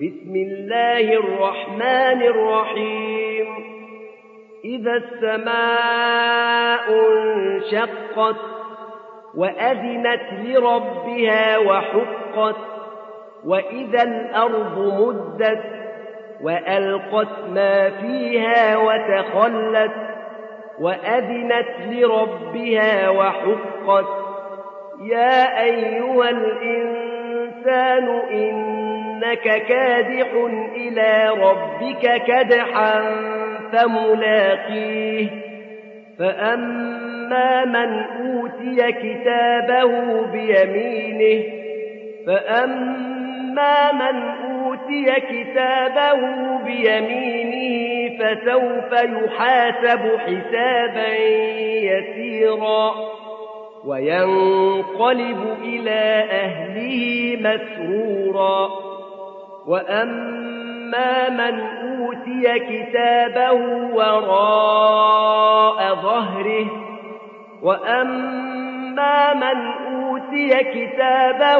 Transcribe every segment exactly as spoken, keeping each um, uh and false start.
بسم الله الرحمن الرحيم إذا السماء انشقت وأذنت لربها وحقت وإذا الأرض مدت وألقت ما فيها وتخلت وأذنت لربها وحقت يا أيها الإنسان إنك كادح إلى ربك كدحا فملاقيه فأما من أوتي كتابه بيمينه فأما من أوتي كتابه بيمينه فسوف يحاسب حسابا يسيرا وينقلب إلى أهله مسرورا وأما من أوتي كتابه وراء ظهره وأما من أوتي كتابه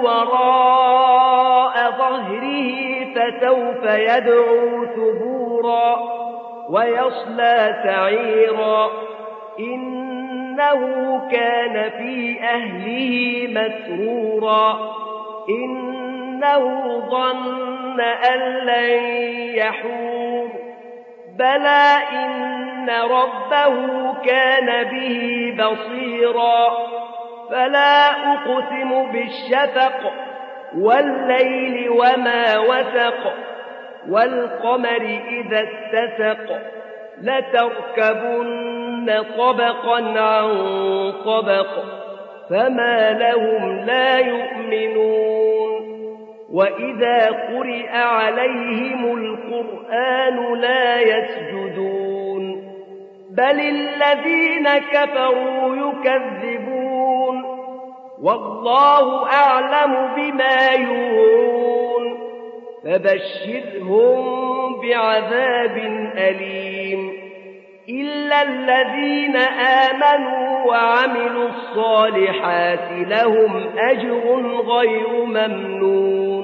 وراء ظهره فسوف يدعو ثبورا ويصلى سعيرا إنه كان في أهله مسرورا إنه ظن أن لن يحور بلى إن ربه كان به بصيرا فلا أقسم بالشفق والليل وما وسق والقمر إذا اتسق لتركبن طبقا عن طبق فما لهم لا يؤمنون وإذا قرئ عليهم القرآن لا يسجدون بل الذين كفروا يكذبون والله أعلم بما يوعون فبشرهم بعذاب أليم إلا الذين آمنوا وعملوا الصالحات لهم أجر غير ممنون